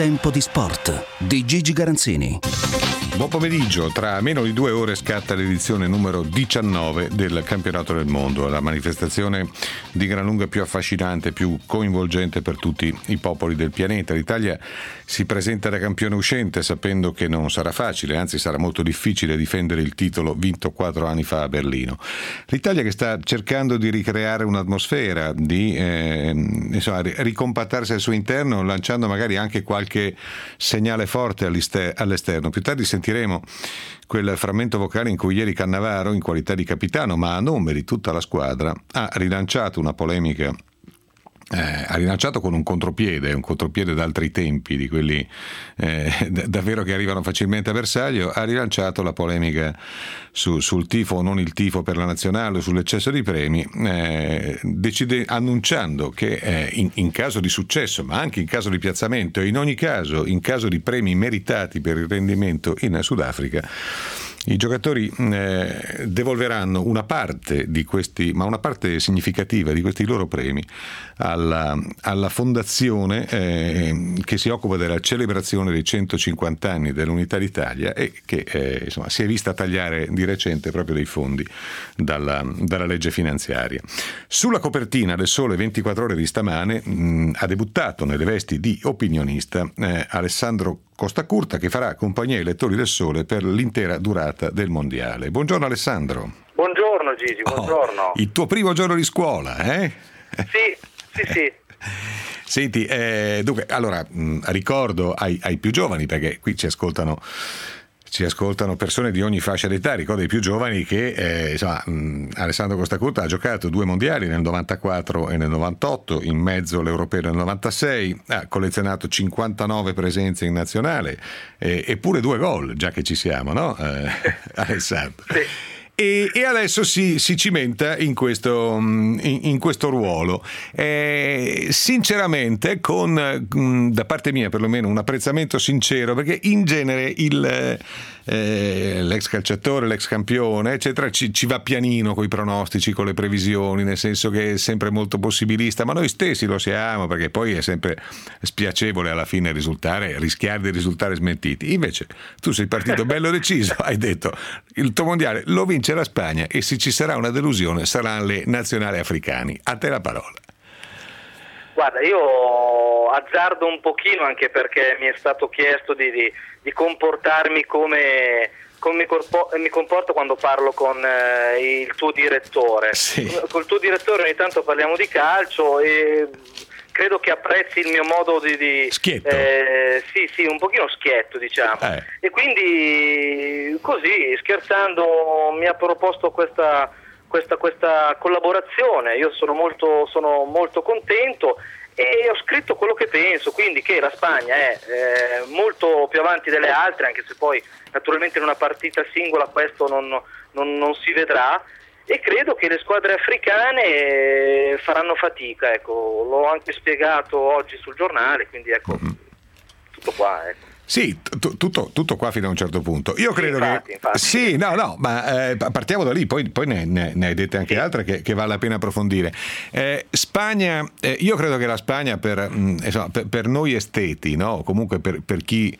Tempo di sport di Gigi Garanzini. Buon pomeriggio, tra meno di 2 ore scatta l'edizione numero 19 del Campionato del Mondo, la manifestazione di gran lunga più affascinante, più coinvolgente per tutti i popoli del pianeta. L'Italia si presenta da campione uscente sapendo che non sarà facile, anzi sarà molto difficile difendere il titolo vinto 4 anni fa a Berlino. L'Italia che sta cercando di ricreare un'atmosfera, di ricompattarsi al suo interno, lanciando magari anche qualche segnale forte all'esterno. Più tardi sentiremo quel frammento vocale in cui ieri Cannavaro, in qualità di capitano, ma a nome di tutta la squadra, ha rilanciato una polemica. Ha rilanciato con un contropiede d'altri tempi, di quelli davvero che arrivano facilmente a bersaglio. Ha rilanciato la polemica sul tifo o non il tifo per la nazionale, sull'eccesso di premi, annunciando che in caso di successo, ma anche in caso di piazzamento, e in ogni caso in caso di premi meritati per il rendimento in Sudafrica, i giocatori devolveranno una parte di questi, ma una parte significativa di questi loro premi alla fondazione che si occupa della celebrazione dei 150 anni dell'Unità d'Italia e che si è vista tagliare di recente proprio dei fondi dalla legge finanziaria. Sulla copertina del Sole 24 Ore di stamane ha debuttato nelle vesti di opinionista Alessandro Costacurta, che farà compagnia ai lettori del Sole per l'intera durata del Mondiale. Buongiorno Alessandro. Buongiorno Gigi, buongiorno. Il tuo primo giorno di scuola, eh? Sì. Senti, dunque, allora ricordo ai più giovani, perché qui ci ascoltano persone di ogni fascia d'età, ricordo ai più giovani che Alessandro Costacurta ha giocato 2 mondiali nel 94 e nel 98, in mezzo l'europeo nel 96, ha collezionato 59 presenze in nazionale e pure 2 gol, già che ci siamo, no? Alessandro. Sì. E adesso si cimenta in questo ruolo, sinceramente con da parte mia perlomeno un apprezzamento sincero, perché in genere l'ex calciatore, l'ex campione eccetera ci va pianino coi pronostici, con le previsioni, nel senso che è sempre molto possibilista, ma noi stessi lo siamo, perché poi è sempre spiacevole alla fine rischiare di risultare smentiti. Invece tu sei partito bello deciso, hai detto il tuo mondiale lo vince la Spagna e se ci sarà una delusione saranno le nazionali africani. A te la parola. Guarda, io azzardo un pochino, anche perché mi è stato chiesto di comportarmi come mi comporto quando parlo con il tuo direttore. Sì. Col tuo direttore ogni tanto parliamo di calcio e credo che apprezzi il mio modo di schietto. Sì, un pochino schietto, diciamo. E quindi così, scherzando, mi ha proposto questa collaborazione. Io sono molto contento e ho scritto quello che penso, quindi che la Spagna è molto più avanti delle altre, anche se poi naturalmente in una partita singola questo non si vedrà. E credo che le squadre africane faranno fatica, ecco, l'ho anche spiegato oggi sul giornale, quindi ecco, tutto qua, ecco. Sì, tutto qua fino a un certo punto. Io credo infatti. Sì, no, ma partiamo da lì, poi ne hai dette anche altre che vale la pena approfondire. Spagna, io credo che la Spagna per noi esteti, no? Comunque per chi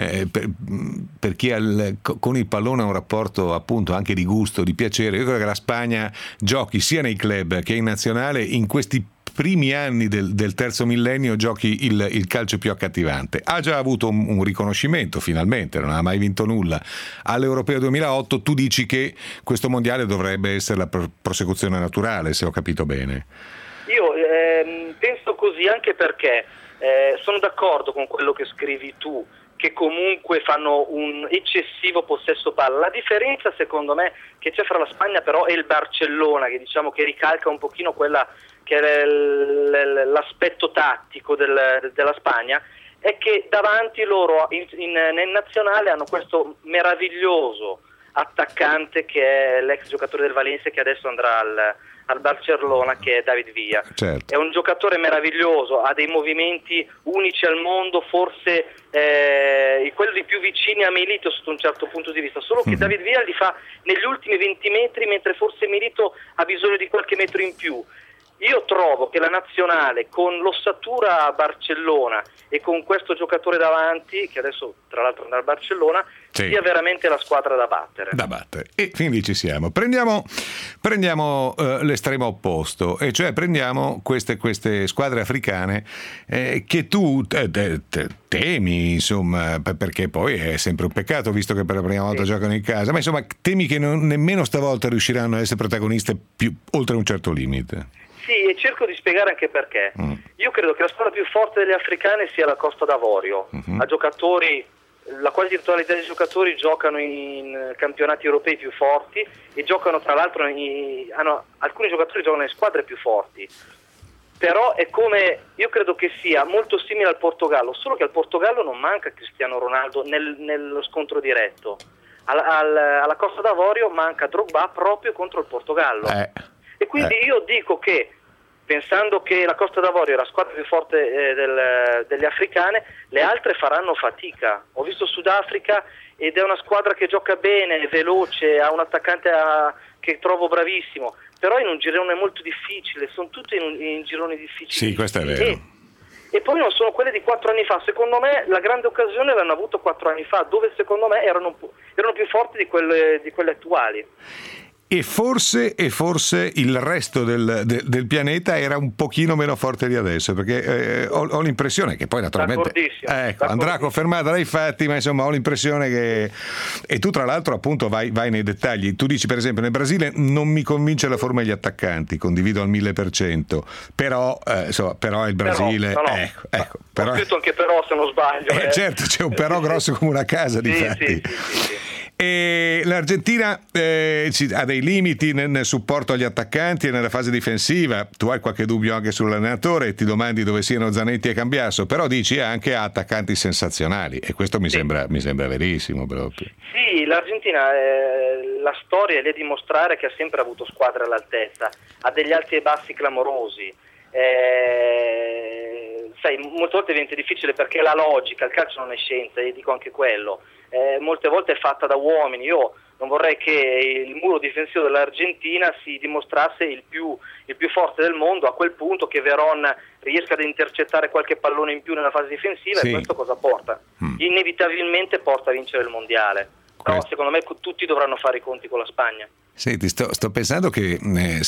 con il pallone ha un rapporto appunto anche di gusto, di piacere, io credo che la Spagna giochi sia nei club che in nazionale in questi primi anni del terzo millennio giochi il calcio più accattivante. Ha già avuto un riconoscimento finalmente, non ha mai vinto nulla all'Europeo 2008. Tu dici che questo mondiale dovrebbe essere la prosecuzione naturale, se ho capito bene. Io penso così, anche perché sono d'accordo con quello che scrivi tu, che comunque fanno un eccessivo possesso palla. La differenza secondo me che c'è fra la Spagna però e il Barcellona, che diciamo che ricalca un pochino quella che è l'aspetto tattico della Spagna, è che davanti loro nel nazionale hanno questo meraviglioso attaccante che è l'ex giocatore del Valencia, che adesso andrà al Barcellona, che è David Villa. Certo. È un giocatore meraviglioso, ha dei movimenti unici al mondo, forse quello di più vicini a Milito sotto un certo punto di vista, solo che David Villa li fa negli ultimi 20 metri, mentre forse Milito ha bisogno di qualche metro in più. Io trovo che la nazionale, con l'ossatura a Barcellona e con questo giocatore davanti, che adesso tra l'altro andrà al Barcellona, sia veramente la squadra da battere. E fin lì ci siamo. Prendiamo l'estremo opposto, e cioè prendiamo queste squadre africane che tu temi, insomma, perché poi è sempre un peccato, visto che per la prima volta giocano in casa, ma insomma temi che nemmeno stavolta riusciranno ad essere protagoniste più oltre un certo limite. Sì, e cerco di spiegare anche perché. Io credo che la squadra più forte delle africane sia la Costa d'Avorio. A giocatori, la quasi totalità dei giocatori giocano in campionati europei più forti e giocano, tra l'altro, alcuni giocatori giocano in squadre più forti. Però è come, io credo che sia molto simile al Portogallo, solo che al Portogallo non manca Cristiano Ronaldo nello scontro diretto. Alla Costa d'Avorio manca Drogba proprio contro il Portogallo. E quindi io dico che, pensando che la Costa d'Avorio è la squadra più forte delle africane, le altre faranno fatica. Ho visto Sudafrica ed è una squadra che gioca bene, è veloce, ha un attaccante che trovo bravissimo, però in un girone molto difficile, sono tutte in gironi difficili. Sì, questo è vero. E poi non sono quelle di 4 anni fa. Secondo me la grande occasione l'hanno avuto 4 anni fa, dove secondo me erano più forti di quelle attuali. E forse il resto del pianeta era un pochino meno forte di adesso, perché ho l'impressione che poi naturalmente andrà confermata dai fatti, ma insomma ho l'impressione che, e tu tra l'altro appunto vai nei dettagli, tu dici per esempio nel Brasile non mi convince la forma degli attaccanti, condivido al 1000%, però il Brasile però, ho scritto anche però, se non sbaglio, certo, c'è un però grosso come una casa, difatti. Sì. E l'Argentina ha dei limiti nel supporto agli attaccanti e nella fase difensiva. Tu hai qualche dubbio anche sull'allenatore e ti domandi dove siano Zanetti e Cambiasso, però dici anche ha attaccanti sensazionali, e questo mi sembra verissimo proprio. Sì, l'Argentina la storia è lì a dimostrare che ha sempre avuto squadre all'altezza, ha degli alti e bassi clamorosi. Sai, molte volte diventa difficile perché la logica, il calcio non è scienza, e dico anche quello. Molte volte è fatta da uomini. Io non vorrei che il muro difensivo dell'Argentina si dimostrasse il più forte del mondo, a quel punto che Veron riesca ad intercettare qualche pallone in più nella fase difensiva. E questo cosa porta? Inevitabilmente porta a vincere il mondiale. Però secondo me tutti dovranno fare i conti con la Spagna. Senti, sto pensando che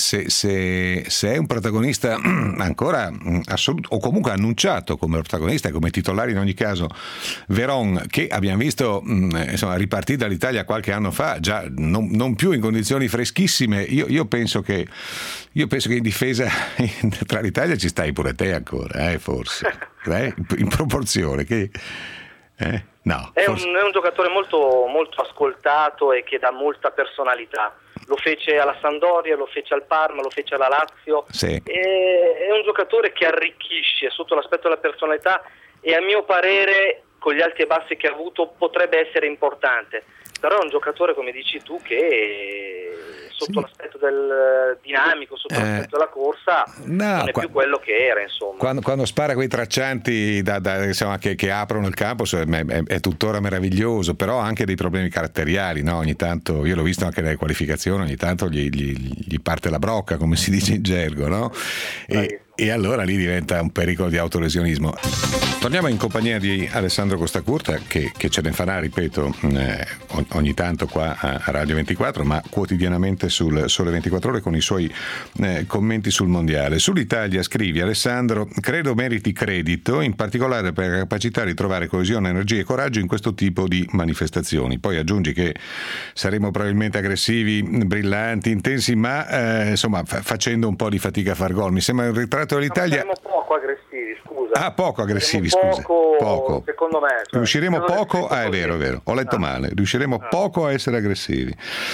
se è un protagonista ancora assoluto, o comunque annunciato come protagonista, come titolare in ogni caso, Veron, che abbiamo visto ripartire dall'Italia qualche anno fa, già non più in condizioni freschissime, io penso che in difesa tra l'Italia ci stai pure te ancora, forse, in proporzione che... No, è un giocatore molto, molto ascoltato e che dà molta personalità. Lo fece alla Sampdoria, lo fece al Parma, lo fece alla Lazio. Sì. È un giocatore che arricchisce sotto l'aspetto della personalità e a mio parere, con gli alti e bassi che ha avuto, potrebbe essere importante. Però è un giocatore, come dici tu, che sotto l'aspetto del dinamico, sotto l'aspetto della corsa, non è più quello che era, insomma. Quando spara quei traccianti che aprono il campo è tuttora meraviglioso, però ha anche dei problemi caratteriali, no? Ogni tanto, io l'ho visto anche nelle qualificazioni, ogni tanto gli parte la brocca, come si dice in gergo, no? E allora lì diventa un pericolo di autolesionismo. Torniamo in compagnia di Alessandro Costacurta, che ce ne farà, ripeto, ogni tanto qua a Radio 24, ma quotidianamente sul Sole 24 Ore con i suoi commenti sul mondiale. Sull'Italia scrivi: Alessandro, credo meriti credito, in particolare per la capacità di trovare coesione, energia e coraggio in questo tipo di manifestazioni. Poi aggiungi che saremo probabilmente aggressivi, brillanti, intensi, ma facendo un po' di fatica a far gol. Mi sembra un ritratto dell'Italia. Saremo poco aggressivi, scusa. Poco aggressivi, scusa. Poco. Secondo me. Riusciremo poco. È vero. Ho letto male. Riusciremo poco a essere aggressivi.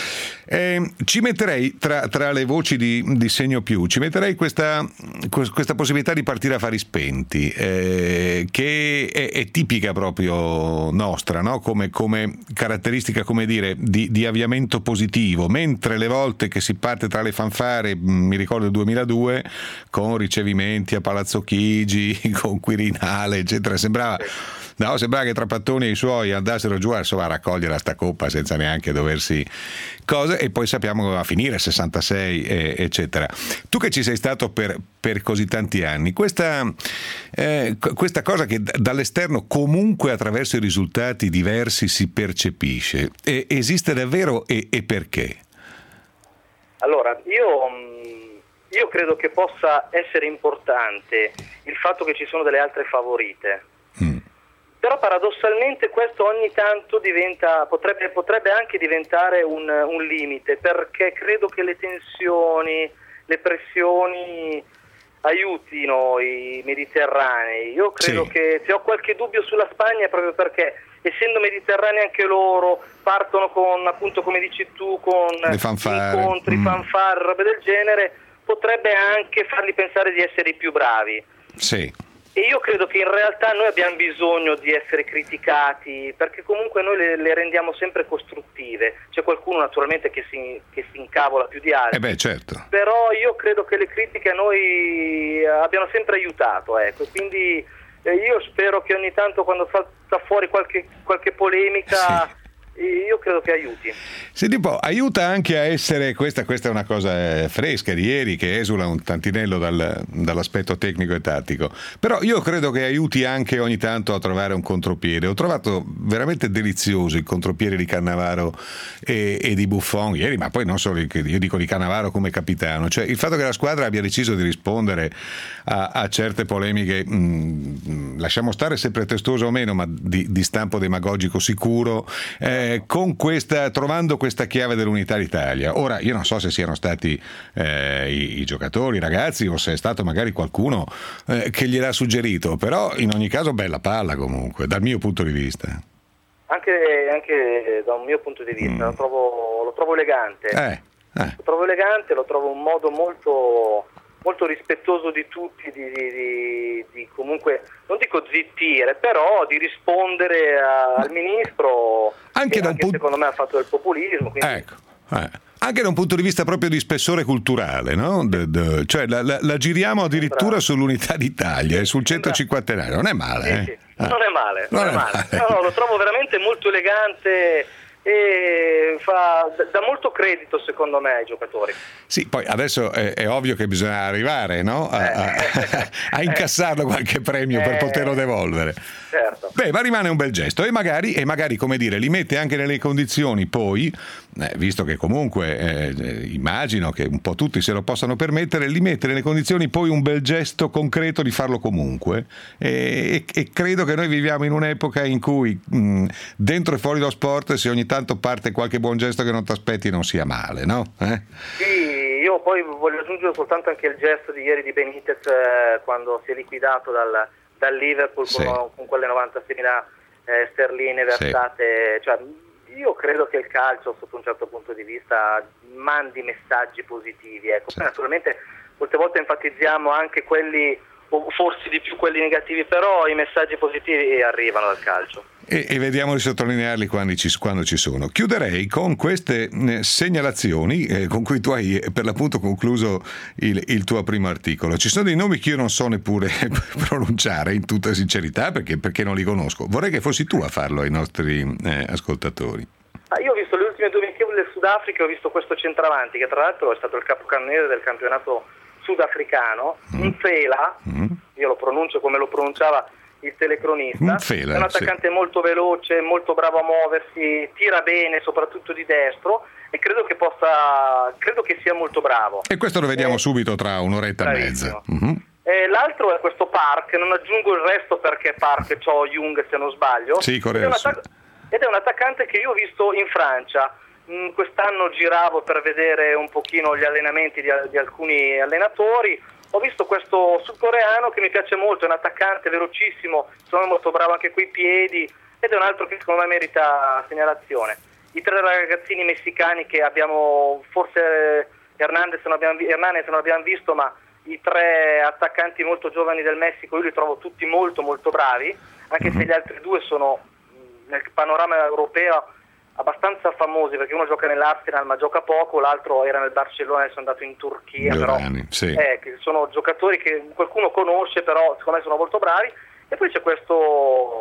Ci metterei tra le voci di segno più, ci metterei questa possibilità di partire a fari spenti, che è tipica proprio nostra, no? Come caratteristica, come dire, di avviamento positivo, mentre le volte che si parte tra le fanfare, mi ricordo il 2002, con ricevimenti a Palazzo Chigi, con Quirinale, eccetera, sembrava No, sembrava che Trapattoni e i suoi andassero giù a raccogliere sta coppa senza neanche doversi cose, e poi sappiamo come va a finire, 66 eccetera. Tu che ci sei stato per così tanti anni, questa cosa che dall'esterno comunque attraverso i risultati diversi si percepisce, esiste davvero e perché? Allora, io credo che possa essere importante il fatto che ci sono delle altre favorite. Però paradossalmente questo ogni tanto potrebbe anche diventare un limite, perché credo che le tensioni, le pressioni aiutino i mediterranei. Io credo che se ho qualche dubbio sulla Spagna è proprio perché, essendo mediterranei anche loro, partono con, appunto come dici tu, con le fanfare, incontri, fanfare, robe del genere, potrebbe anche farli pensare di essere i più bravi. Sì. E io credo che in realtà noi abbiamo bisogno di essere criticati, perché comunque noi le rendiamo sempre costruttive. C'è qualcuno naturalmente che si incavola più di altri, certo. Però io credo che le critiche a noi abbiano sempre aiutato, ecco. Quindi io spero che ogni tanto, quando salta fuori qualche polemica, io credo che aiuti. Senti un po', aiuta anche a essere, questa è una cosa fresca di ieri, che esula un tantinello dall'aspetto tecnico e tattico, però io credo che aiuti anche ogni tanto a trovare un contropiede. Ho trovato veramente delizioso il contropiede di Cannavaro e di Buffon ieri, ma poi non solo, io dico di Cannavaro come capitano, cioè il fatto che la squadra abbia deciso di rispondere a certe polemiche, lasciamo stare se pretestuoso o meno, ma di stampo demagogico sicuro, trovando questa chiave dell'unità d'Italia. Ora io non so se siano stati i giocatori, i ragazzi, o se è stato magari qualcuno che gliel'ha suggerito, però in ogni caso bella palla comunque, dal mio punto di vista. Anche da un mio punto di vista lo trovo elegante. Lo trovo elegante, lo trovo un modo molto molto rispettoso di tutti, di comunque, non dico zittire, però di rispondere al ministro, anche secondo me ha fatto del populismo. Quindi... Ecco. Anche da un punto di vista proprio di spessore culturale, no? Cioè la giriamo addirittura sull'unità d'Italia e sul 150enario, non è male. Sì. Non è male. No, lo trovo veramente molto elegante e dà molto credito, secondo me, ai giocatori. Sì, poi adesso è ovvio che bisogna arrivare, no? a incassarlo qualche premio per poterlo devolvere. Certo. Beh, ma rimane un bel gesto e magari, come dire, li mette anche nelle condizioni poi, visto che comunque immagino che un po' tutti se lo possano permettere, li mette nelle condizioni poi un bel gesto concreto di farlo comunque, e credo che noi viviamo in un'epoca in cui dentro e fuori lo sport, se ogni tanto parte qualche buon gesto che non ti aspetti, non sia male, no? Sì, io poi voglio aggiungere soltanto anche il gesto di ieri di Benitez, quando si è liquidato dal Liverpool con quelle 96.000 sterline versate. Cioè, io credo che il calcio, sotto un certo punto di vista, mandi messaggi positivi. Ecco. Naturalmente molte volte enfatizziamo anche quelli, o forse di più quelli negativi, però i messaggi positivi arrivano dal calcio. E vediamo di sottolinearli quando ci sono. Chiuderei con queste segnalazioni con cui tu hai per l'appunto concluso il tuo primo articolo. Ci sono dei nomi che io non so neppure pronunciare, in tutta sincerità, perché non li conosco. Vorrei che fossi tu a farlo ai nostri ascoltatori. Io ho visto le ultime due amichevoli del Sudafrica, ho visto questo centravanti che tra l'altro è stato il capocannoniere del campionato sudafricano, Mfela, io lo pronuncio come lo pronunciava il telecronista. È un attaccante molto veloce, molto bravo a muoversi, tira bene soprattutto di destro, e credo che sia molto bravo. E questo lo vediamo subito tra un'oretta e mezza. L'altro è questo Park, non aggiungo il resto perché Park c'ho Jung, se non sbaglio. Sì, ed è un attaccante che io ho visto in Francia. Quest'anno giravo per vedere un pochino gli allenamenti di alcuni allenatori. Ho visto questo sudcoreano che mi piace molto, è un attaccante velocissimo, secondo me molto bravo anche coi piedi, ed è un altro che secondo me merita segnalazione. I tre ragazzini messicani che abbiamo, forse Hernandez non abbiamo visto, ma i tre attaccanti molto giovani del Messico io li trovo tutti molto molto bravi, anche se gli altri due sono nel panorama europeo abbastanza famosi, perché uno gioca nell'Arsenal ma gioca poco, l'altro era nel Barcellona, adesso è andato in Turchia, che sono giocatori che qualcuno conosce, però secondo me sono molto bravi. E poi c'è questo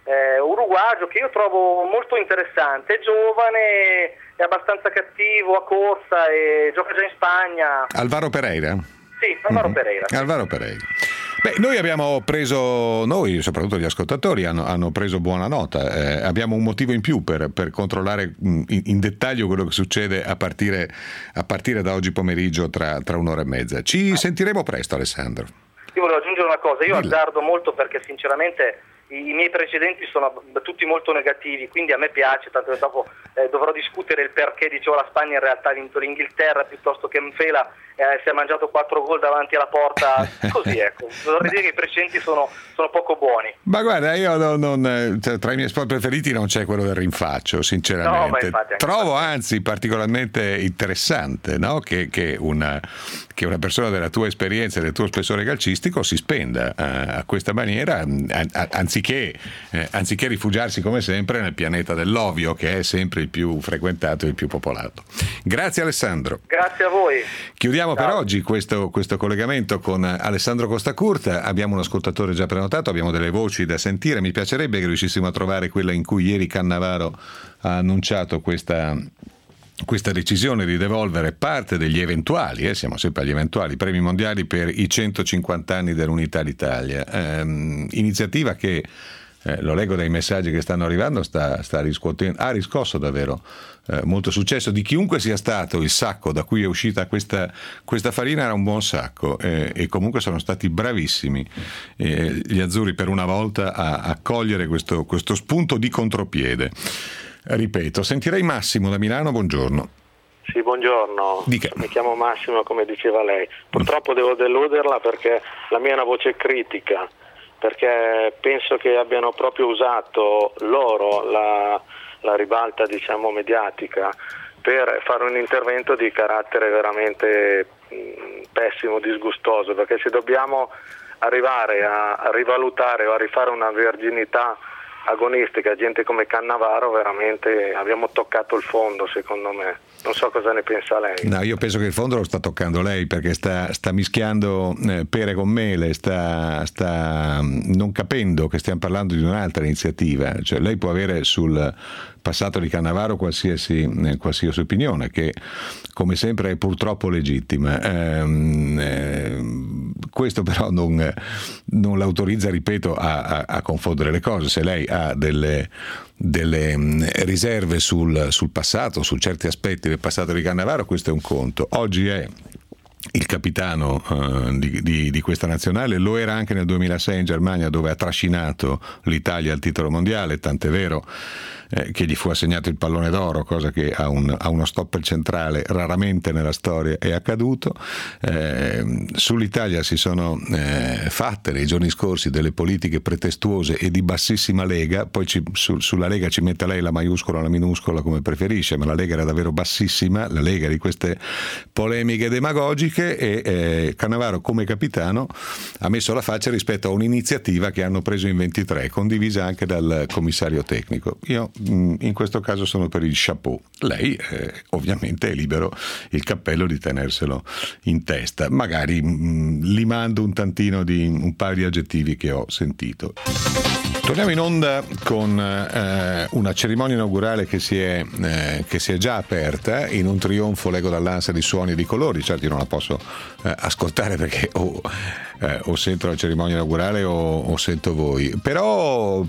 uruguagio, che io trovo molto interessante, è giovane, è abbastanza cattivo a corsa e gioca già in Spagna. Alvaro Pereira? Sì, Alvaro Pereira. Sì. Alvaro Pereira. Beh, noi abbiamo preso, noi soprattutto gli ascoltatori hanno preso buona nota, abbiamo un motivo in più per controllare in dettaglio quello che succede a partire da oggi pomeriggio tra un'ora e mezza. Ci sentiremo presto, Alessandro. Io volevo aggiungere una cosa, io azzardo molto perché sinceramente i miei precedenti sono tutti molto negativi, quindi a me piace, tanto che dopo dovrò discutere il perché dicevo la Spagna in realtà ha vinto l'Inghilterra piuttosto che Mfela si è mangiato 4 gol davanti alla porta, così ecco, vorrei dire che i precedenti sono poco buoni. Ma guarda, io tra i miei sport preferiti non c'è quello del rinfaccio, sinceramente. No, ma infatti trovo anzi particolarmente interessante, no? che una persona della tua esperienza e del tuo spessore calcistico si spenda a questa maniera, anziché rifugiarsi come sempre nel pianeta dell'ovio, che è sempre il più frequentato e il più popolato. Grazie Alessandro. Grazie a voi. Chiudiamo per oggi questo collegamento con Alessandro Costacurta. Abbiamo un ascoltatore già prenotato, abbiamo delle voci da sentire. Mi piacerebbe che riuscissimo a trovare quella in cui ieri Cannavaro ha annunciato questa decisione di devolvere parte degli eventuali, siamo sempre agli eventuali, premi mondiali per i 150 anni dell'Unità d'Italia. Iniziativa che, lo leggo dai messaggi che stanno arrivando, ha riscosso davvero molto successo. Di chiunque sia stato il sacco da cui è uscita questa farina era un buon sacco, e comunque sono stati bravissimi gli azzurri per una volta a cogliere questo spunto di contropiede. Ripeto, sentirei Massimo da Milano, buongiorno. Sì, buongiorno. Dica. Mi chiamo Massimo, come diceva lei. Purtroppo devo deluderla perché la mia è una voce critica, perché penso che abbiano proprio usato loro la ribalta, diciamo, mediatica per fare un intervento di carattere veramente pessimo, disgustoso, perché se dobbiamo arrivare a rivalutare o a rifare una verginità agonistica, gente come Cannavaro, veramente abbiamo toccato il fondo, secondo me. Non so cosa ne pensa lei. No, io penso che il fondo lo sta toccando lei, perché sta mischiando pere con mele, sta non capendo che stiamo parlando di un'altra iniziativa. Cioè, lei può avere sul passato di Cannavaro qualsiasi opinione, che come sempre è purtroppo legittima. Questo però non l'autorizza, ripeto, a confondere le cose. Se lei ha delle riserve sul passato, su certi aspetti del passato di Cannavaro, questo è un conto. Oggi è il capitano di questa nazionale, lo era anche nel 2006 in Germania, dove ha trascinato l'Italia al titolo mondiale, tant'è vero che gli fu assegnato il pallone d'oro, cosa che a uno stopper centrale raramente nella storia è accaduto. Sull'Italia si sono fatte nei giorni scorsi delle politiche pretestuose e di bassissima lega, poi sulla Lega ci mette lei la maiuscola o la minuscola come preferisce, ma la Lega era davvero bassissima, la Lega di queste polemiche demagogiche, e Cannavaro come capitano ha messo la faccia rispetto a un'iniziativa che hanno preso in 23, condivisa anche dal commissario tecnico. Io in questo caso sono per il chapeau. Lei ovviamente è libero il cappello di tenerselo in testa, magari limando un paio di aggettivi che ho sentito. Torniamo in onda con una cerimonia inaugurale che si è già aperta in un trionfo, leggo dall'ansia, di suoni e di colori. Certo, io non la posso ascoltare perché o sento la cerimonia inaugurale o sento voi, però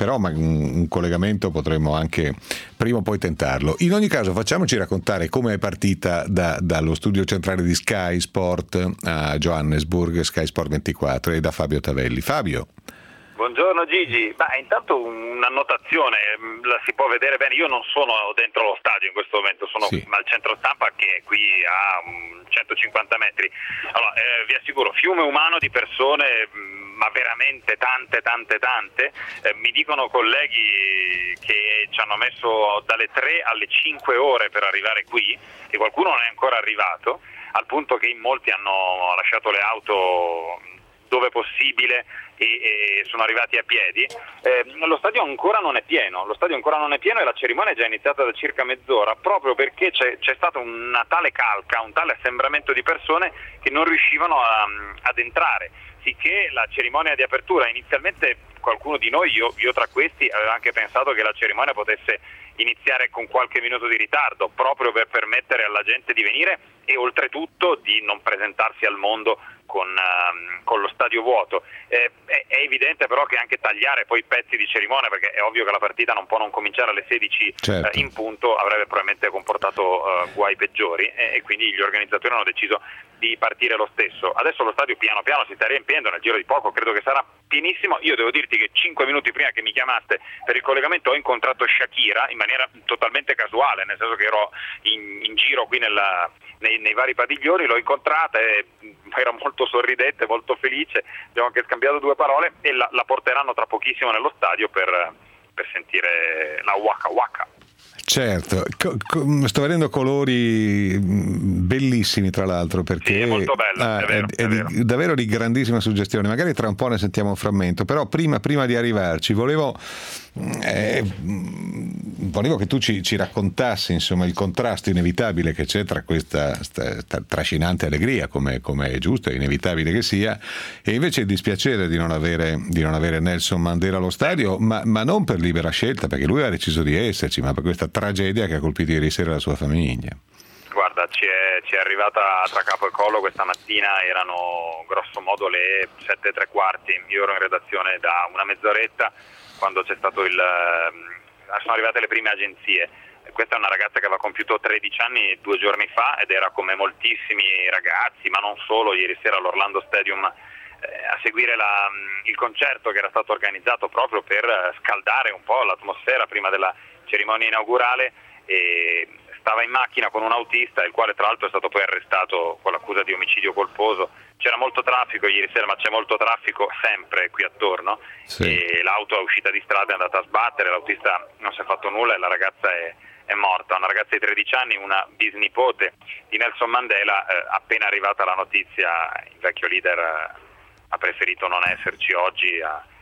un collegamento potremmo anche prima o poi tentarlo. In ogni caso facciamoci raccontare come è partita dallo studio centrale di Sky Sport a Johannesburg, Sky Sport 24, e da Fabio Tavelli. Fabio. Buongiorno Gigi, intanto un'annotazione, la si può vedere bene, io non sono dentro lo stadio in questo momento, sono al centro stampa che è qui a 150 metri. Allora, vi assicuro, fiume umano di persone, ma veramente tante. Mi dicono colleghi che ci hanno messo dalle 3 alle 5 ore per arrivare qui e qualcuno non è ancora arrivato, al punto che in molti hanno lasciato le auto dove possibile e sono arrivati a piedi. Lo stadio ancora non è pieno e la cerimonia è già iniziata da circa mezz'ora, proprio perché c'è stata una tale calca, un tale assembramento di persone che non riuscivano ad entrare, sicché la cerimonia di apertura inizialmente qualcuno di noi, io tra questi, aveva anche pensato che la cerimonia potesse iniziare con qualche minuto di ritardo, proprio per permettere alla gente di venire e oltretutto di non presentarsi al mondo con lo stadio vuoto. È evidente però che anche tagliare poi pezzi di cerimonia, perché è ovvio che la partita non può non cominciare alle 16 certo. In punto, avrebbe probabilmente comportato guai peggiori, e quindi gli organizzatori hanno deciso di partire lo stesso. Adesso lo stadio piano piano si sta riempiendo, nel giro di poco credo che sarà pienissimo. Io devo dirti che 5 minuti prima che mi chiamaste per il collegamento ho incontrato Shakira in maniera totalmente casuale, nel senso che ero in giro qui nei vari padiglioni, l'ho incontrata e era molto sorridente, molto felice, abbiamo anche scambiato 2 parole e la porteranno tra pochissimo nello stadio per sentire la Waka Waka. Certo, sto vedendo colori bellissimi tra l'altro, perché sì, è molto bella, è vero. Davvero di grandissima suggestione. Magari tra un po' ne sentiamo un frammento, però prima di arrivarci volevo che tu ci raccontassi insomma il contrasto inevitabile che c'è tra questa trascinante allegria, come è giusto e inevitabile che sia, e invece il dispiacere di non avere Nelson Mandela allo stadio, ma non per libera scelta, perché lui ha deciso di esserci, ma per questa tragedia che ha colpito ieri sera la sua famiglia. Guarda, ci è arrivata tra capo e collo questa mattina, erano grosso modo le 7:15, io ero in redazione da una mezz'oretta quando c'è stato sono arrivate le prime agenzie. Questa è una ragazza che aveva compiuto 13 anni 2 giorni fa ed era, come moltissimi ragazzi, ma non solo, ieri sera all'Orlando Stadium a seguire il concerto che era stato organizzato proprio per scaldare un po' l'atmosfera prima della cerimonia inaugurale, e stava in macchina con un autista, il quale tra l'altro è stato poi arrestato con l'accusa di omicidio colposo. C'era molto traffico ieri sera, ma c'è molto traffico sempre qui attorno, sì. E l'auto è uscita di strada, è andata a sbattere, l'autista non si è fatto nulla e la ragazza è morta. Una ragazza di 13 anni, una bisnipote di Nelson Mandela. Appena arrivata la notizia, il vecchio leader ha preferito non esserci oggi,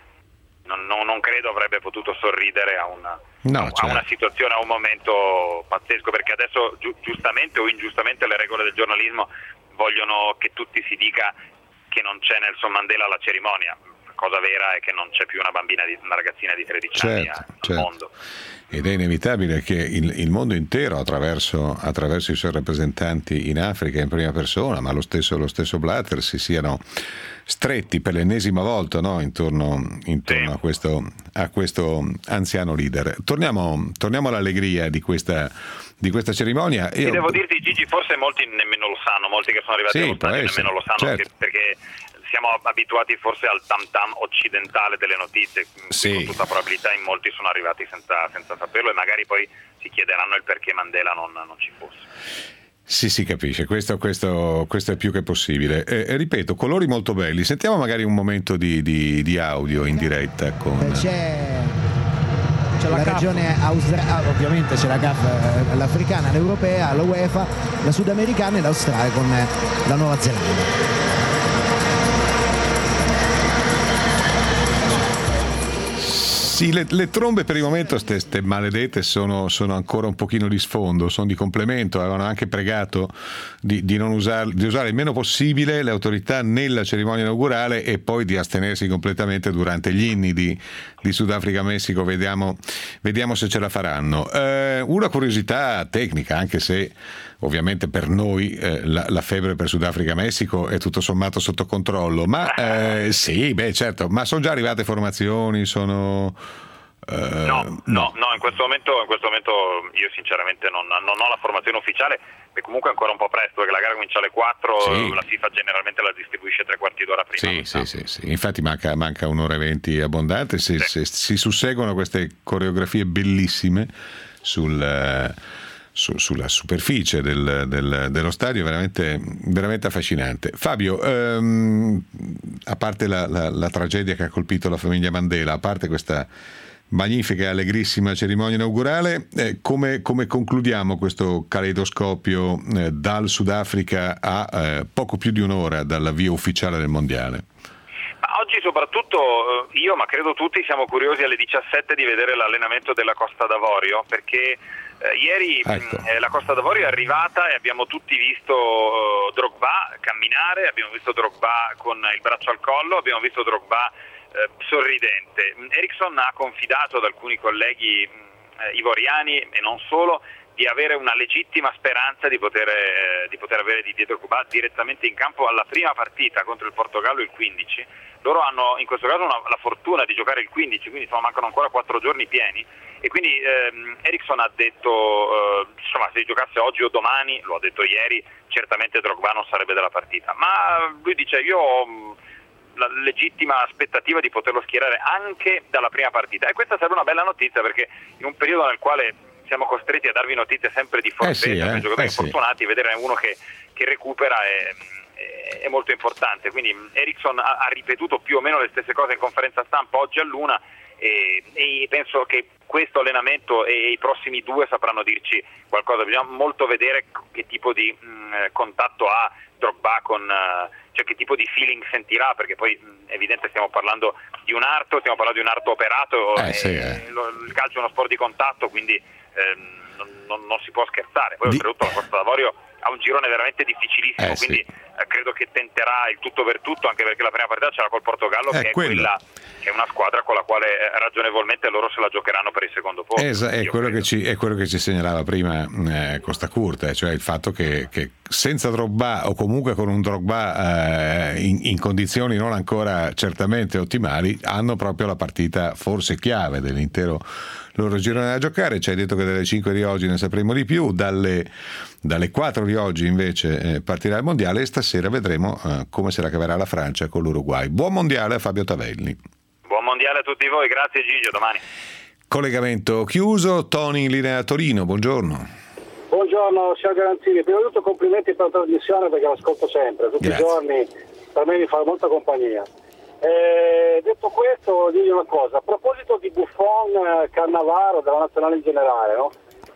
non credo avrebbe potuto sorridere a una situazione, a un momento pazzesco, perché adesso giustamente o ingiustamente le regole del giornalismo vogliono che tutti si dica che non c'è Nelson Mandela alla cerimonia. La cosa vera è che non c'è più una ragazzina di 13 anni al mondo. Ed è inevitabile che il mondo intero, attraverso i suoi rappresentanti in Africa in prima persona, ma lo stesso Blatter, si siano stretti per l'ennesima volta, no? intorno sì. a questo anziano leader. Torniamo all'allegria di questa cerimonia. Io devo dirti, Gigi, forse molti nemmeno lo sanno, molti che sono arrivati allo stadio nemmeno lo sanno, certo. perché siamo abituati forse al tam tam occidentale delle notizie, sì. Con tutta probabilità in molti sono arrivati senza saperlo, e magari poi si chiederanno il perché Mandela non ci fosse. Sì, si capisce, questo è più che possibile. Ripeto, colori molto belli. Sentiamo magari un momento di audio in diretta con... C'è la regione ovviamente c'è la CAF, l'africana, l'europea, la UEFA, la sudamericana e l'Australia con la Nuova Zelanda. Sì, le trombe per il momento, ste maledette, sono ancora un pochino di sfondo, sono di complemento. Avevano anche pregato di non usare il meno possibile le autorità nella cerimonia inaugurale e poi di astenersi completamente durante gli inni di Sudafrica-Messico. Vediamo se ce la faranno. Una curiosità tecnica, anche se ovviamente per noi la febbre per Sudafrica-Messico è tutto sommato sotto controllo, ma sì, certo, ma sono già arrivate formazioni, No, in questo momento io sinceramente non ho la formazione ufficiale, e comunque è ancora un po' presto, perché la gara comincia alle 4, sì. La FIFA generalmente la distribuisce 3/4 d'ora prima. Sì. Infatti manca un'ora e 20 abbondante, si susseguono queste coreografie bellissime sulla superficie dello stadio, veramente affascinante. Fabio, a parte la tragedia che ha colpito la famiglia Mandela, a parte questa magnifica e allegrissima cerimonia inaugurale, come concludiamo questo caleidoscopio dal Sudafrica a poco più di un'ora dall'avvio ufficiale del mondiale? Oggi soprattutto io, ma credo tutti, siamo curiosi alle 17 di vedere l'allenamento della Costa d'Avorio, perché ieri la Costa d'Avorio è arrivata e abbiamo tutti visto Drogba camminare, abbiamo visto Drogba con il braccio al collo, abbiamo visto Drogba sorridente. Eriksson ha confidato ad alcuni colleghi ivoriani e non solo di avere una legittima speranza di poter avere Didier Drogba direttamente in campo alla prima partita contro il Portogallo il 15. Loro hanno in questo caso la fortuna di giocare il 15, quindi mancano ancora 4 giorni pieni, e quindi Eriksson ha detto se giocasse oggi o domani, lo ha detto ieri, certamente Drogba non sarebbe della partita, ma lui dice io ho la legittima aspettativa di poterlo schierare anche dalla prima partita, e questa sarebbe una bella notizia, perché in un periodo nel quale siamo costretti a darvi notizie sempre di forfetti per giocatori infortunati, vedere uno che recupera è molto importante. Quindi Eriksson ha ripetuto più o meno le stesse cose in conferenza stampa oggi all'una, e penso che questo allenamento e i prossimi 2 sapranno dirci qualcosa. Bisogna molto vedere che tipo di contatto ha Drogba cioè che tipo di feeling sentirà, perché poi è evidente stiamo parlando di un arto operato, il calcio è uno sport di contatto, quindi non si può scherzare. Poi oltretutto la Costa d'Avorio ha un girone veramente difficilissimo, quindi credo che tenterà il tutto per tutto, anche perché la prima partita c'era col Portogallo, che è quella che è una squadra con la quale ragionevolmente loro se la giocheranno per il secondo posto. È quello che ci segnalava prima Costa Curta, cioè il fatto che senza Drogba, o comunque con un Drogba in condizioni non ancora certamente ottimali, hanno proprio la partita forse chiave dell'intero loro girone da giocare. Ci hai detto che dalle 5 di oggi ne sapremo di più, dalle 4 di oggi invece partirà il mondiale, e stasera vedremo come se la caverà la Francia con l'Uruguay. Buon mondiale a Fabio Tavelli. Buon mondiale a tutti voi, grazie Gigio, domani. Collegamento chiuso. Tony in linea a Torino, buongiorno. Buongiorno signor Garanzini, prima di tutto complimenti per la trasmissione, perché l'ascolto sempre, tutti i giorni, per me mi fa molta compagnia. Detto questo, digli una cosa, a proposito di Buffon, Cannavaro, della nazionale in generale, no?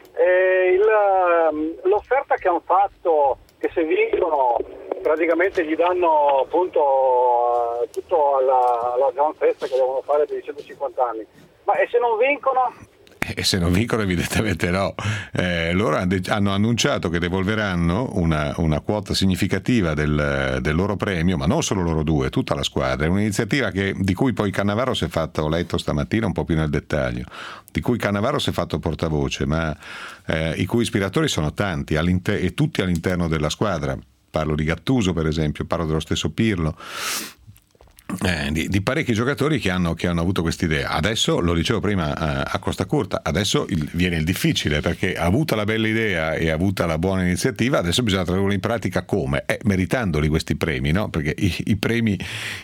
L'offerta che hanno fatto, che se vincono praticamente gli danno appunto tutto alla gran festa che devono fare per i 150 anni, ma e se non vincono? E se non vincono evidentemente no. Loro hanno annunciato che devolveranno una quota significativa del loro premio, ma non solo loro due, tutta la squadra. È un'iniziativa di cui poi Cannavaro si è fatto, ho letto stamattina un po' più nel dettaglio, di cui Cannavaro si è fatto portavoce, ma i cui ispiratori sono tanti e tutti all'interno della squadra. Parlo di Gattuso per esempio, parlo dello stesso Pirlo. Di parecchi giocatori che hanno avuto quest'idea. Adesso, lo dicevo prima a Costa Curta, adesso viene il difficile, perché ha avuta la bella idea e ha avuta la buona iniziativa, adesso bisogna tradurlo in pratica come? Meritandoli questi premi, no? Perché i premi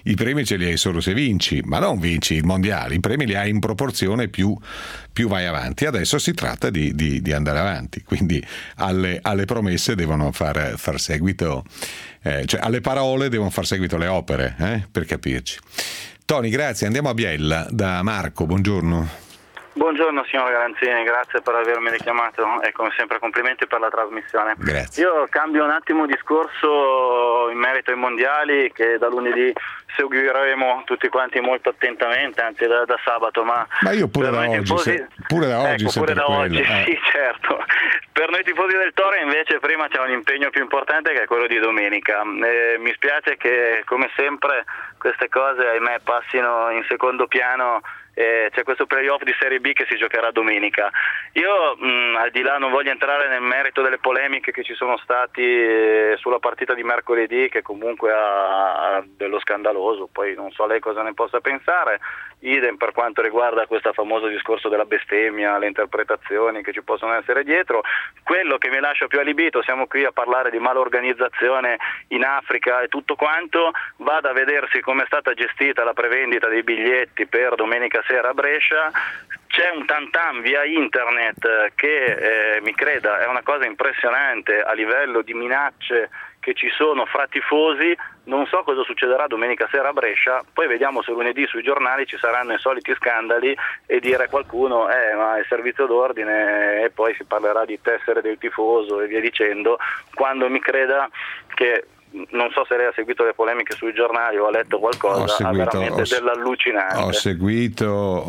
ce li hai solo se vinci, ma non vinci il mondiale, i premi li hai in proporzione più vai avanti. Adesso si tratta di andare avanti, quindi alle promesse devono far seguito, cioè alle parole devono far seguito le opere, per capirci. Tony, grazie. Andiamo a Biella da Marco, buongiorno. Buongiorno signor Garanzini, grazie per avermi richiamato e come sempre complimenti per la trasmissione. Grazie. Io cambio un attimo discorso in merito ai mondiali, che da lunedì seguiremo tutti quanti molto attentamente, anzi da sabato, ma io pure da oggi, pure da oggi, sì, certo. Per noi tifosi del Toro invece prima c'è un impegno più importante, che è quello di domenica. Mi spiace che come sempre queste cose ahimè passino in secondo piano. C'è questo playoff di Serie B che si giocherà domenica. Io al di là non voglio entrare nel merito delle polemiche che ci sono stati sulla partita di mercoledì, che comunque ha dello scandaloso, poi non so lei cosa ne possa pensare, idem per quanto riguarda questo famoso discorso della bestemmia, le interpretazioni che ci possono essere dietro. Quello che mi lascia più allibito, siamo qui a parlare di malorganizzazione in Africa e tutto quanto, vada a vedersi come è stata gestita la prevendita dei biglietti per domenica sera a Brescia. C'è un tantam via internet che mi creda è una cosa impressionante a livello di minacce che ci sono fra tifosi. Non so cosa succederà domenica sera a Brescia, poi vediamo se lunedì sui giornali ci saranno i soliti scandali e dire qualcuno ma è servizio d'ordine, e poi si parlerà di tessere del tifoso e via dicendo, quando mi creda che, non so se lei ha seguito le polemiche sui giornali o ha letto qualcosa, ha veramente dell'allucinante. Ho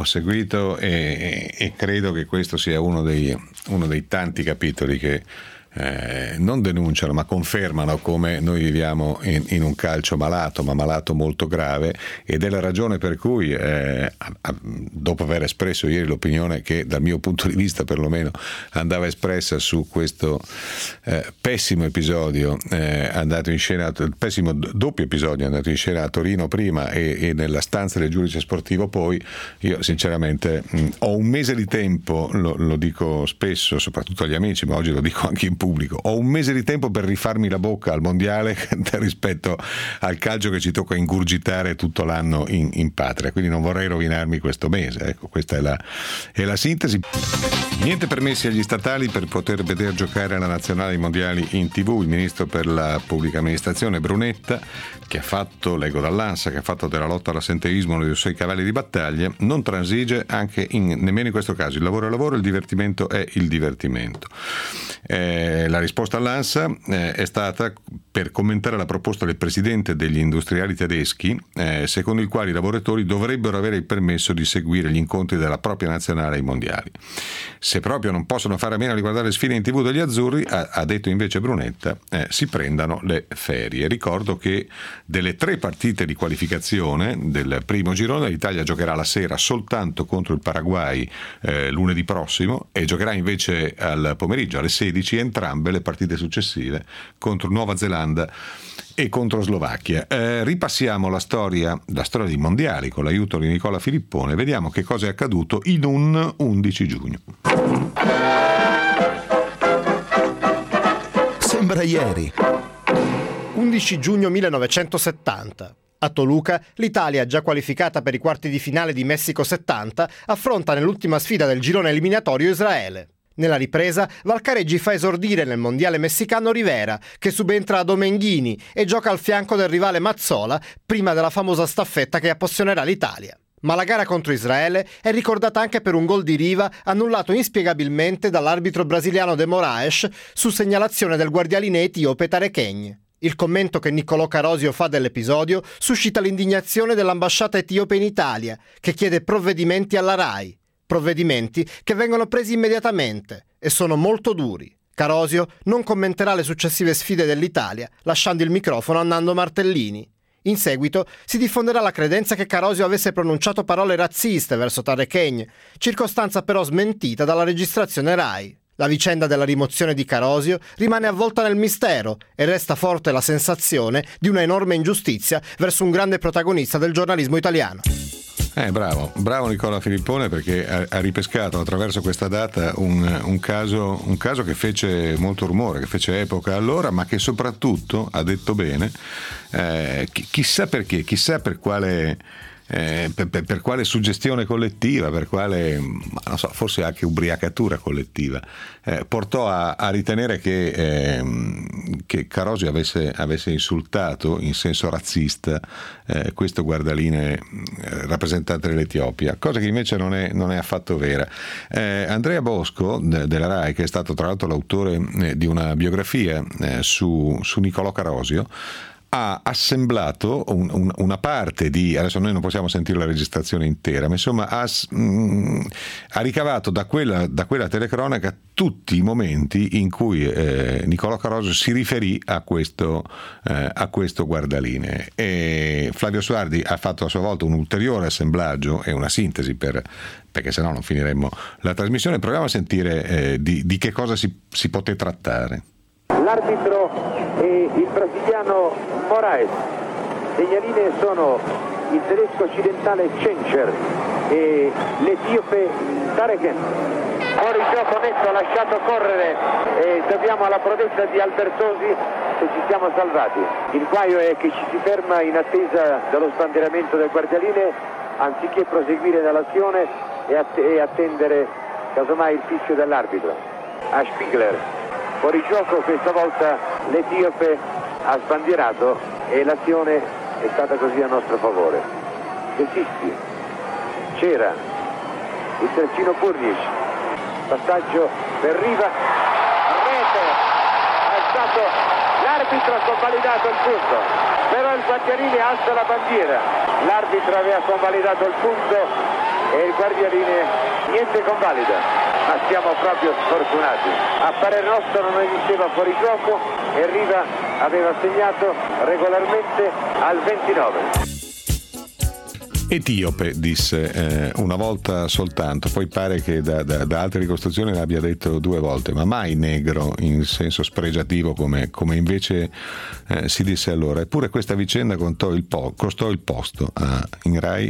seguito e credo che questo sia uno dei tanti capitoli che non denunciano ma confermano come noi viviamo in un calcio malato, ma malato molto grave, ed è la ragione per cui dopo aver espresso ieri l'opinione che dal mio punto di vista perlomeno andava espressa su questo pessimo episodio andato in scena, il pessimo doppio episodio andato in scena a Torino prima e nella stanza del giudice sportivo poi, io sinceramente ho un mese di tempo, lo dico spesso soprattutto agli amici, ma oggi lo dico anche in pubblico, ho un mese di tempo per rifarmi la bocca al mondiale rispetto al calcio che ci tocca ingurgitare tutto l'anno in patria, quindi non vorrei rovinarmi questo mese. Ecco, questa è la sintesi. Niente permessi agli statali per poter vedere giocare la nazionale ai mondiali in TV. Il ministro per la pubblica amministrazione Brunetta, che ha fatto, leggo dall'ANSA, che ha fatto della lotta all'assenteismo uno dei suoi cavalli di battaglia, non transige nemmeno in questo caso. Il lavoro è lavoro, il divertimento è il divertimento. La risposta all'ANSA è stata per commentare la proposta del presidente degli industriali tedeschi, secondo il quale i lavoratori dovrebbero avere il permesso di seguire gli incontri della propria nazionale ai mondiali. Se proprio non possono fare a meno di guardare le sfide in TV degli azzurri, ha detto invece Brunetta, si prendano le ferie. Ricordo che delle 3 partite di qualificazione del primo girone l'Italia giocherà la sera soltanto contro il Paraguay lunedì prossimo, e giocherà invece al pomeriggio alle 16 entrambe le partite successive contro Nuova Zelanda e contro Slovacchia. Ripassiamo la storia dei mondiali con l'aiuto di Nicola Filippone. Vediamo che cosa è accaduto in un 11 giugno. Sembra ieri. 11 giugno 1970. A Toluca, l'Italia, già qualificata per i quarti di finale di Messico 70, affronta nell'ultima sfida del girone eliminatorio Israele. Nella ripresa, Valcareggi fa esordire nel mondiale messicano Rivera, che subentra a Domenghini e gioca al fianco del rivale Mazzola prima della famosa staffetta che appassionerà l'Italia. Ma la gara contro Israele è ricordata anche per un gol di Riva annullato inspiegabilmente dall'arbitro brasiliano De Moraes su segnalazione del guardialine etiope Tarekegn. Il commento che Niccolò Carosio fa dell'episodio suscita l'indignazione dell'ambasciata etiope in Italia, che chiede provvedimenti alla RAI. Provvedimenti che vengono presi immediatamente e sono molto duri. Carosio non commenterà le successive sfide dell'Italia, lasciando il microfono a Nando Martellini. In seguito si diffonderà la credenza che Carosio avesse pronunciato parole razziste verso Tarekegn, circostanza però smentita dalla registrazione RAI. La vicenda della rimozione di Carosio rimane avvolta nel mistero e resta forte la sensazione di una enorme ingiustizia verso un grande protagonista del giornalismo italiano. Bravo Nicola Filippone, perché ha ripescato attraverso questa data un caso che fece molto rumore, che fece epoca allora, ma che soprattutto, ha detto bene, chissà perché, chissà per quale suggestione collettiva, per quale, non so, forse anche ubriacatura collettiva, portò a ritenere che Carosio avesse insultato in senso razzista questo guardaline rappresentante dell'Etiopia, cosa che invece non è affatto vera. Andrea Bosco della RAI, che è stato tra l'altro l'autore di una biografia su Niccolò Carosio, ha assemblato una parte di, adesso noi non possiamo sentire la registrazione intera, ma insomma ha ricavato da quella telecronaca tutti i momenti in cui Niccolò Carosio si riferì a questo guardaline, e Flavio Suardi ha fatto a sua volta un ulteriore assemblaggio e una sintesi perché sennò non finiremmo la trasmissione. Proviamo a sentire di che cosa si poté trattare. L'arbitro è il brasiliano Moraes, segnaline sono il tedesco occidentale Cencher e l'etiope Tarekegn. Fuori gioco netto, lasciato correre, e dobbiamo alla prodezza di Albertosi che ci siamo salvati. Il guaio è che ci si ferma in attesa dello sbandieramento del guardialine, anziché proseguire nell'azione e attendere casomai il fischio dell'arbitro. A Spiegler. Fuori gioco, questa volta l'etiope ha sbandierato e l'azione è stata così a nostro favore. De Sisti, c'era il terzino Burnic, passaggio per Riva, rete, l'arbitro ha convalidato il punto, però il guardialine alza la bandiera, l'arbitro aveva convalidato il punto e il guardialine niente convalida. ma siamo proprio sfortunati. A parer nostro non esisteva fuori gioco e Riva aveva segnato regolarmente al 29. Etiope, disse una volta soltanto, poi pare che da altre ricostruzioni l'abbia detto 2 volte, ma mai negro in senso spregiativo come invece si disse allora. Eppure questa vicenda costò il posto in Rai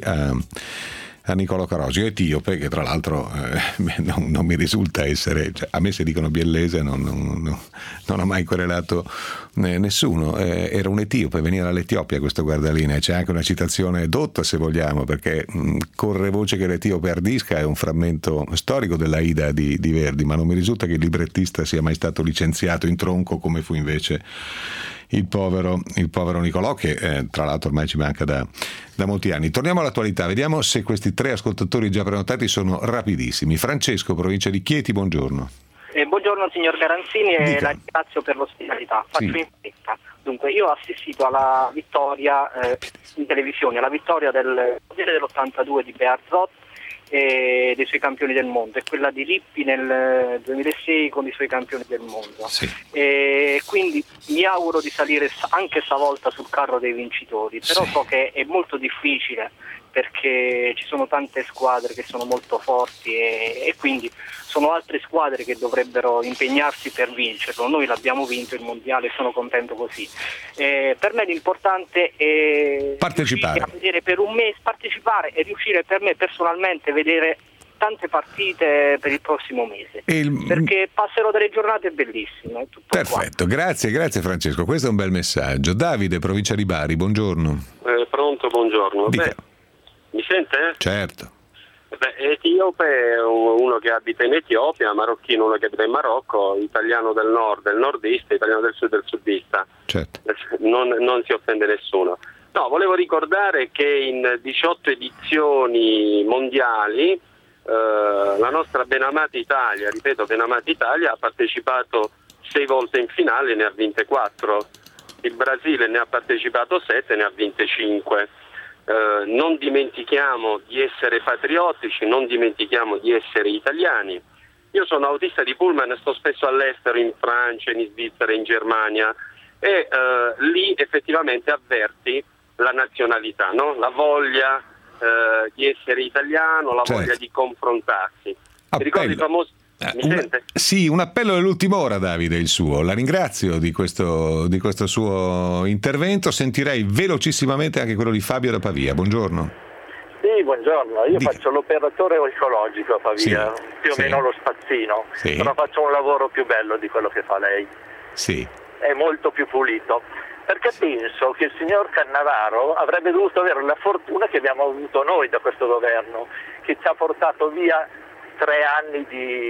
a Nicolò Carosio, etiope, che tra l'altro non mi risulta essere, cioè, a me se dicono biellese non ho mai querelato nessuno, era un etiope, veniva dall'Etiopia questo guardalinea, c'è anche una citazione dotta se vogliamo, perché corre voce che l'Etiope ardisca è un frammento storico dell'Aida di Verdi, ma non mi risulta che il librettista sia mai stato licenziato in tronco come fu invece il povero Nicolò, che tra l'altro ormai ci manca da molti anni. Torniamo all'attualità, vediamo se questi 3 ascoltatori già prenotati sono rapidissimi. Francesco, provincia di Chieti, buongiorno. Buongiorno signor Garanzini e la ringrazio per l'ospitalità. Faccio in fretta. Dunque, io ho assistito alla vittoria in televisione, alla vittoria dell'82 di Bearzot e dei suoi campioni del mondo, e quella di Lippi nel 2006 con i suoi campioni del mondo. E quindi mi auguro di salire anche stavolta sul carro dei vincitori, però so che è molto difficile perché ci sono tante squadre che sono molto forti e quindi sono altre squadre che dovrebbero impegnarsi per vincerlo. Noi l'abbiamo vinto il mondiale e sono contento così. Per me l'importante è partecipare a vedere per un mese, partecipare e riuscire per me personalmente a vedere tante partite per il prossimo mese, perché passerò delle giornate bellissime. Perfetto, grazie Francesco, questo è un bel messaggio. Davide, provincia di Bari, buongiorno. Pronto, buongiorno. Mi sente? Certo. Etiope è uno che abita in Etiopia, marocchino uno che abita in Marocco, italiano del nord, del nordista, italiano del sud, del sudista. Certo. Non si offende nessuno. No, volevo ricordare che in 18 edizioni mondiali la nostra benamata Italia, ripeto benamata Italia, ha partecipato 6 volte in finale, ne ha vinte 4. Il Brasile ne ha partecipato 7, ne ha vinte 5. Non dimentichiamo di essere patriottici, non dimentichiamo di essere italiani. Io sono autista di pullman e sto spesso all'estero, in Francia, in Svizzera, in Germania, e lì effettivamente avverti la nazionalità, no? La voglia di essere italiano, la voglia di confrontarsi. Mi ricordi i famosi... Mi sente? Sì, un appello dell'ultima ora, Davide, il suo. La ringrazio di questo suo intervento. Sentirei velocissimamente anche quello di Fabio da Pavia. Buongiorno. Sì, buongiorno. Io faccio l'operatore ecologico a Pavia, più o meno lo spazzino, però faccio un lavoro più bello di quello che fa lei. Sì. È molto più pulito. Perché penso che il signor Cannavaro avrebbe dovuto avere la fortuna che abbiamo avuto noi da questo governo, che ci ha portato via 3 anni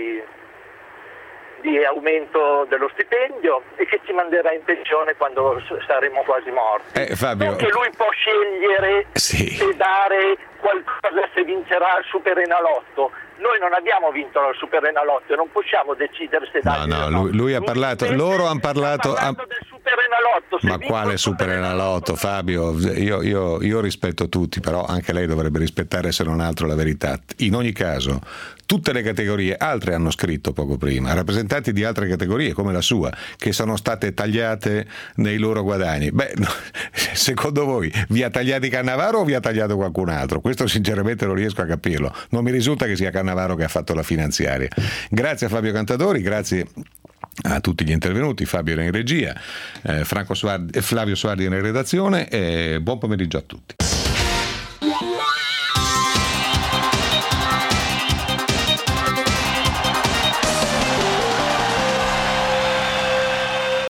di aumento dello stipendio e che ci manderà in pensione quando saremo quasi morti. Fabio, che lui può scegliere se dare qualcosa se vincerà il Superenalotto. Noi non abbiamo vinto il Superenalotto e non possiamo decidere se dare. No, lui ha parlato, loro hanno parlato del Superenalotto. Ma quale Superenalotto, Fabio? Io rispetto tutti, però anche lei dovrebbe rispettare, se non altro, la verità. In ogni caso, tutte le categorie, altre hanno scritto poco prima, rappresentanti di altre categorie come la sua, che sono state tagliate nei loro guadagni. Secondo voi vi ha tagliati Cannavaro o vi ha tagliato qualcun altro? Questo sinceramente non riesco a capirlo. Non mi risulta che sia Cannavaro che ha fatto la finanziaria. Grazie a Fabio Cantadori, grazie a tutti gli intervenuti. Fabio era in regia, Flavio Suardi in redazione, e buon pomeriggio a tutti.